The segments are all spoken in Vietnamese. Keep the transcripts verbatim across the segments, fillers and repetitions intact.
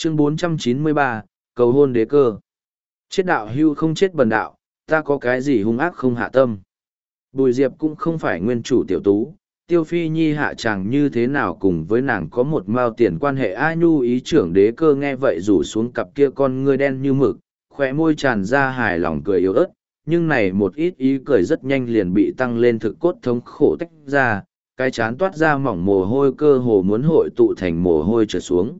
Chương bốn trăm chín mươi ba, cầu hôn đế cơ. Chết đạo hưu không chết bần đạo, ta có cái gì hung ác không hạ tâm. Bùi Diệp cũng không phải nguyên chủ tiểu tú, Tiêu Phi Nhi hạ chàng như thế nào cùng với nàng có một mao tiền quan hệ. A Nhu ý trưởng đế cơ nghe vậy rủ xuống cặp kia con ngươi đen như mực, khóe môi tràn ra hài lòng cười yếu ớt, nhưng này một ít ý cười rất nhanh liền bị tăng lên thực cốt thống khổ tách ra, cái chán toát ra mỏng mồ hôi cơ hồ muốn hội tụ thành mồ hôi trở xuống.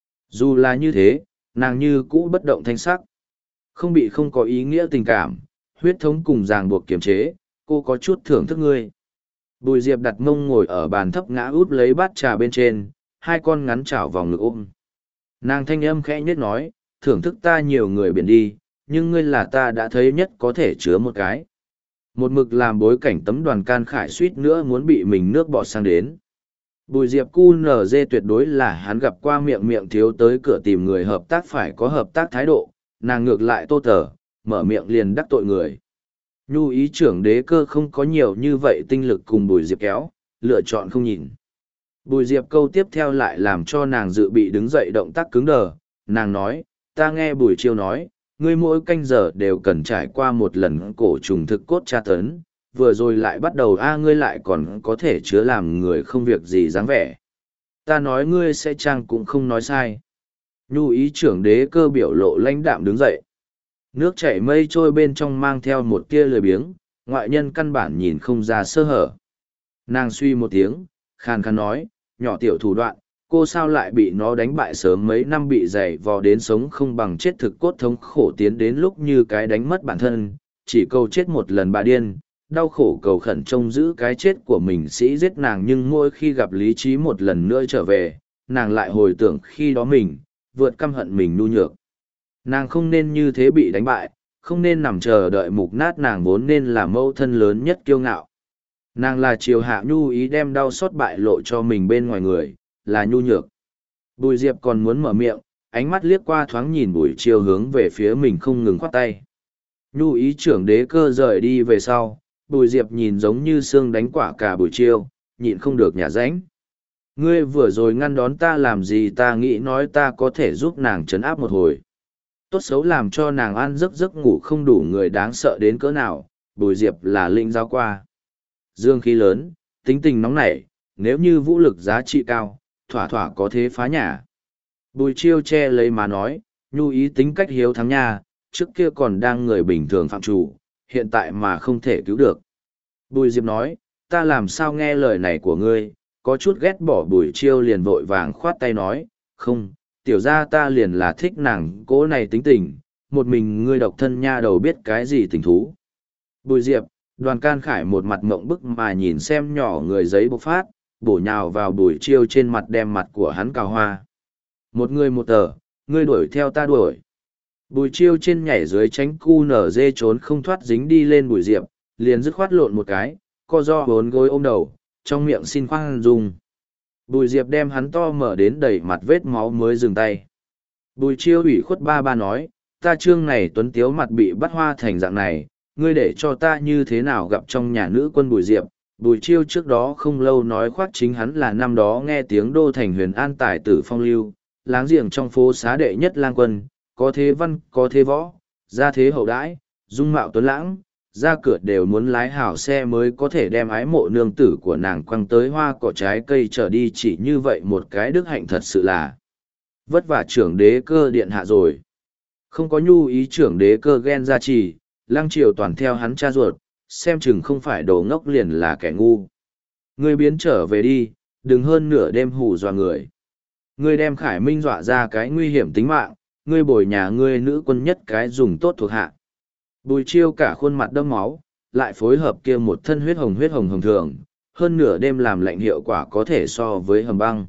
Dù là như thế, nàng như cũ bất động thanh sắc. Không bị không có ý nghĩa tình cảm, huyết thống cùng ràng buộc kiềm chế, cô có chút thưởng thức ngươi. Bùi Diệp đặt mông ngồi ở bàn thấp ngã út lấy bát trà bên trên, hai con ngắn chảo vòng ngực ôm. Nàng thanh âm khẽ nhất nói, thưởng thức ta nhiều người biển đi, nhưng ngươi là ta đã thấy nhất có thể chứa một cái. Một mực làm bối cảnh tấm Đoàn Can Khải suýt nữa muốn bị mình nước bọt sang đến. Bùi Diệp cu nở dê tuyệt đối là hắn gặp qua miệng miệng thiếu tới cửa tìm người hợp tác phải có hợp tác thái độ, nàng ngược lại tô tở, mở miệng liền đắc tội người. Nhu ý trưởng đế cơ không có nhiều như vậy tinh lực cùng Bùi Diệp kéo, lựa chọn không nhìn. Bùi Diệp câu tiếp theo lại làm cho nàng dự bị đứng dậy động tác cứng đờ, nàng nói, ta nghe Bùi Chiêu nói, ngươi mỗi canh giờ đều cần trải qua một lần cổ trùng thực cốt tra tấn, vừa rồi lại bắt đầu a ngươi lại còn có thể chứa làm người không việc gì dáng vẻ. Ta nói ngươi sẽ chăng cũng không nói sai. Nhu ý trưởng đế cơ biểu lộ lãnh đạm đứng dậy. Nước chảy mây trôi bên trong mang theo một tia lười biếng, ngoại nhân căn bản nhìn không ra sơ hở. Nàng suy một tiếng, khàn khàn nói, nhỏ tiểu thủ đoạn, cô sao lại bị nó đánh bại sớm mấy năm bị dày vò đến sống không bằng chết thực cốt thống khổ tiến đến lúc như cái đánh mất bản thân, chỉ cầu chết một lần bà điên, đau khổ cầu khẩn trông giữ cái chết của mình sĩ giết nàng nhưng mỗi khi gặp lý trí một lần nữa trở về, nàng lại hồi tưởng khi đó mình, vượt căm hận mình nhu nhược. Nàng không nên như thế bị đánh bại, không nên nằm chờ đợi mục nát nàng vốn nên là mẫu thân lớn nhất kiêu ngạo. Nàng là triều hạ nhu ý đem đau xót bại lộ cho mình bên ngoài người, là nhu nhược. Bùi Diệp còn muốn mở miệng, ánh mắt liếc qua thoáng nhìn Bùi Chiêu hướng về phía mình không ngừng khoát tay. Nhu ý trưởng đế cơ rời đi về sau, Bùi Diệp nhìn giống như xương đánh quả cả Bùi Chiêu, nhịn không được nhả ránh. Ngươi vừa rồi ngăn đón ta làm gì ta nghĩ nói ta có thể giúp nàng trấn áp một hồi. Tốt xấu làm cho nàng ăn giấc giấc ngủ không đủ người đáng sợ đến cỡ nào, Bùi Diệp là linh giáo qua. Dương khí lớn, tính tình nóng nảy, nếu như vũ lực giá trị cao, thỏa thỏa có thế phá nhà. Bùi Chiêu che lấy mà nói, nhu ý tính cách hiếu thắng nha, trước kia còn đang người bình thường phạm chủ, hiện tại mà không thể cứu được. Bùi Diệp nói, ta làm sao nghe lời này của ngươi, có chút ghét bỏ Bùi Chiêu liền vội vàng khoát tay nói, không, tiểu ra ta liền là thích nàng cố này tính tình, một mình ngươi độc thân nha đầu biết cái gì tình thú. Bùi Diệp, Đoàn Can Khải một mặt mộng bức mà nhìn xem nhỏ người giấy bộc phát, bổ nhào vào Bùi Chiêu trên mặt đem mặt của hắn cào hoa. Một người một tờ, ngươi đuổi theo ta đuổi. Bùi Chiêu trên nhảy dưới tránh cu nở dê trốn không thoát dính đi lên Bùi Diệp, liền dứt khoát lộn một cái, co do bốn gối ôm đầu, trong miệng xin khoan dung. Bùi Diệp đem hắn to mở đến đầy mặt vết máu mới dừng tay. Bùi Chiêu ủy khuất ba ba nói, ta trương này tuấn tiếu mặt bị bắt hoa thành dạng này, ngươi để cho ta như thế nào gặp trong nhà nữ quân Bùi Diệp. Bùi Chiêu trước đó không lâu nói khoác chính hắn là năm đó nghe tiếng đô thành huyền an tài tử phong lưu, láng giềng trong phố xá đệ nhất lang quân, có thế văn, có thế võ, gia thế hậu đãi, dung mạo tuấn lãng, ra cửa đều muốn lái hảo xe mới có thể đem ái mộ nương tử của nàng quăng tới hoa cỏ trái cây trở đi, chỉ như vậy một cái đức hạnh thật sự là vất vả trưởng đế cơ điện hạ rồi. Không có nhu ý trưởng đế cơ ghen gia trì, lăng triều toàn theo hắn cha ruột, xem chừng không phải đồ ngốc liền là kẻ ngu. Ngươi biến trở về đi, đừng hơn nửa đêm hù dọa người. Ngươi đem Khải Minh dọa ra cái nguy hiểm tính mạng, ngươi bồi nhà ngươi nữ quân nhất cái dùng tốt thuộc hạ. Bùi Chiêu cả khuôn mặt đẫm máu, lại phối hợp kia một thân huyết hồng huyết hồng hồng thường, hơn nửa đêm làm lạnh hiệu quả có thể so với hầm băng.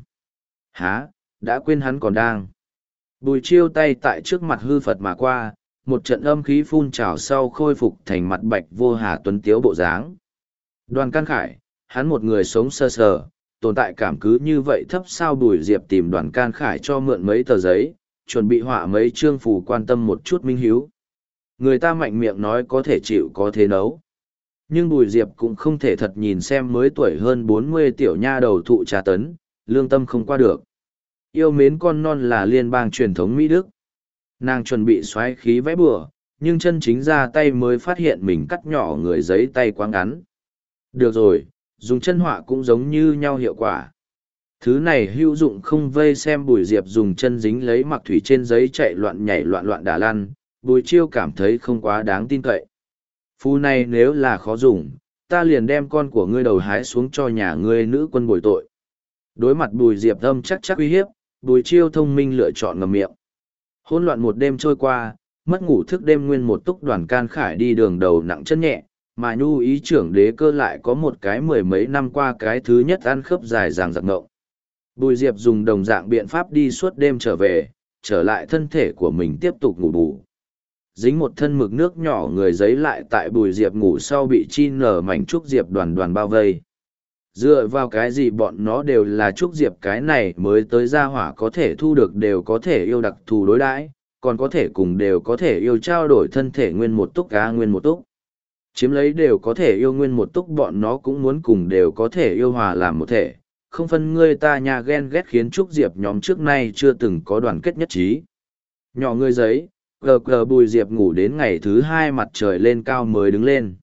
Hả, đã quên hắn còn đang. Bùi Chiêu tay tại trước mặt hư Phật mà qua, một trận âm khí phun trào sau khôi phục thành mặt bạch vô hà tuấn tiếu bộ dáng. Đoàn Can Khải, hắn một người sống sơ sờ, tồn tại cảm cứ như vậy thấp sao. Bùi Diệp tìm Đoàn Can Khải cho mượn mấy tờ giấy, chuẩn bị họa mấy chương phù quan tâm một chút minh hiếu. Người ta mạnh miệng nói có thể chịu có thế nấu. Nhưng Bùi Diệp cũng không thể thật nhìn xem mới tuổi hơn bốn mươi tiểu nha đầu thụ trà tấn, lương tâm không qua được. Yêu mến con non là liên bang truyền thống Mỹ Đức. Nàng chuẩn bị xoáy khí vẽ bừa, nhưng chân chính ra tay mới phát hiện mình cắt nhỏ người giấy tay quá ngắn. Được rồi, dùng chân họa cũng giống như nhau hiệu quả. Thứ này hữu dụng không vây xem Bùi Diệp dùng chân dính lấy mặc thủy trên giấy chạy loạn nhảy loạn loạn đả lăn, Bùi Chiêu cảm thấy không quá đáng tin cậy. Phù này nếu là khó dùng, ta liền đem con của ngươi đầu hái xuống cho nhà ngươi nữ quân bồi tội. Đối mặt Bùi Diệp âm chắc chắc uy hiếp, Bùi Chiêu thông minh lựa chọn ngậm miệng. Hỗn loạn một đêm trôi qua, mất ngủ thức đêm nguyên một túc Đoàn Can Khải đi đường đầu nặng chân nhẹ, mà nhu ý trưởng đế cơ lại có một cái mười mấy năm qua cái thứ nhất ăn khớp dài dàng dặc ngộng. Bùi Diệp dùng đồng dạng biện pháp đi suốt đêm trở về, trở lại thân thể của mình tiếp tục ngủ bù. Dính một thân mực nước nhỏ người giấy lại tại Bùi Diệp ngủ sau bị chi nở mảnh trúc diệp đoàn đoàn bao vây. Dựa vào cái gì bọn nó đều là trúc diệp cái này mới tới gia hỏa có thể thu được đều có thể yêu đặc thù đối đãi, còn có thể cùng đều có thể yêu trao đổi thân thể nguyên một túc cá nguyên một túc. Chiếm lấy đều có thể yêu nguyên một túc bọn nó cũng muốn cùng đều có thể yêu hòa làm một thể, không phân ngươi ta nhà ghen ghét khiến trúc diệp nhóm trước nay chưa từng có đoàn kết nhất trí. Nhỏ người giấy, gờ gờ Bùi Diệp ngủ đến ngày thứ hai mặt trời lên cao mới đứng lên.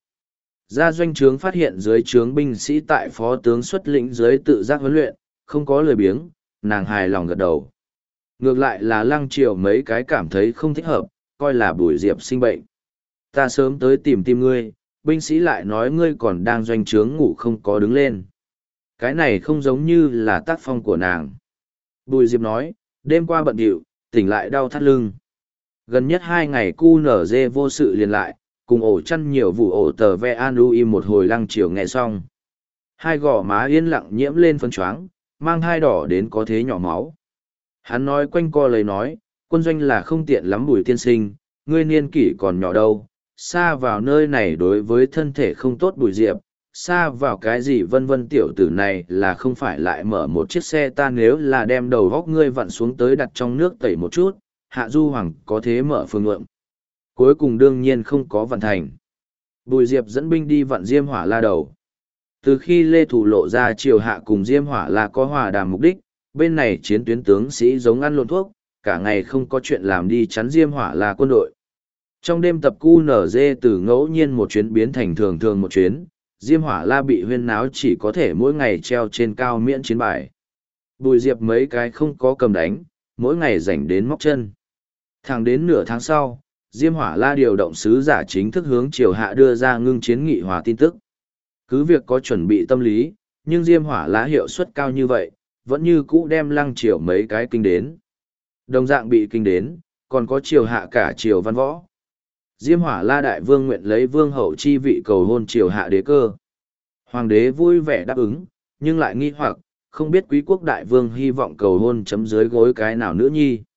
Ra doanh trướng phát hiện dưới trướng binh sĩ tại phó tướng xuất lĩnh dưới tự giác huấn luyện, không có lười biếng, nàng hài lòng gật đầu. Ngược lại là Lăng Triều mấy cái cảm thấy không thích hợp, coi là Bùi Diệp sinh bệnh. Ta sớm tới tìm tìm ngươi, binh sĩ lại nói ngươi còn đang doanh trướng ngủ không có đứng lên. Cái này không giống như là tác phong của nàng. Bùi Diệp nói, đêm qua bận điệu, tỉnh lại đau thắt lưng. Gần nhất hai ngày cu nở dê vô sự liền lại, cùng ổ chăn nhiều vụ ổ tờ ve an u im một hồi Lăng Triều nghe xong. Hai gò má yên lặng nhiễm lên phấn choáng, mang hai đỏ đến có thế nhỏ máu. Hắn nói quanh co lời nói, quân doanh là không tiện lắm Bùi tiên sinh, ngươi niên kỷ còn nhỏ đâu, xa vào nơi này đối với thân thể không tốt Bùi Diệp, xa vào cái gì vân vân tiểu tử này là không phải lại mở một chiếc xe ta nếu là đem đầu góc ngươi vặn xuống tới đặt trong nước tẩy một chút, Hạ Du Hoàng có thế mở phương ượng. Cuối cùng đương nhiên không có vận thành. Bùi Diệp dẫn binh đi vặn Diêm Hỏa La đầu. Từ khi Lê Thủ lộ ra triều hạ cùng Diêm Hỏa La có hòa đàm mục đích, bên này chiến tuyến tướng sĩ giống ăn lộn thuốc, cả ngày không có chuyện làm đi chắn Diêm Hỏa La quân đội. Trong đêm tập cu nở dê từ ngẫu nhiên một chuyến biến thành thường thường một chuyến, Diêm Hỏa La bị huyên náo chỉ có thể mỗi ngày treo trên cao miễn chiến bài. Bùi Diệp mấy cái không có cầm đánh, mỗi ngày rảnh đến móc chân. Thẳng đến nửa tháng sau, Diêm Hỏa La điều động sứ giả chính thức hướng triều hạ đưa ra ngưng chiến nghị hòa tin tức. Cứ việc có chuẩn bị tâm lý, nhưng Diêm Hỏa La hiệu suất cao như vậy, vẫn như cũ đem Lăng Triều mấy cái kinh đến. Đồng dạng bị kinh đến, còn có triều hạ cả triều văn võ. Diêm Hỏa La đại vương nguyện lấy vương hậu chi vị cầu hôn triều hạ đế cơ. Hoàng đế vui vẻ đáp ứng, nhưng lại nghi hoặc, không biết quý quốc đại vương hy vọng cầu hôn chấm dưới gối cái nào nữ nhi.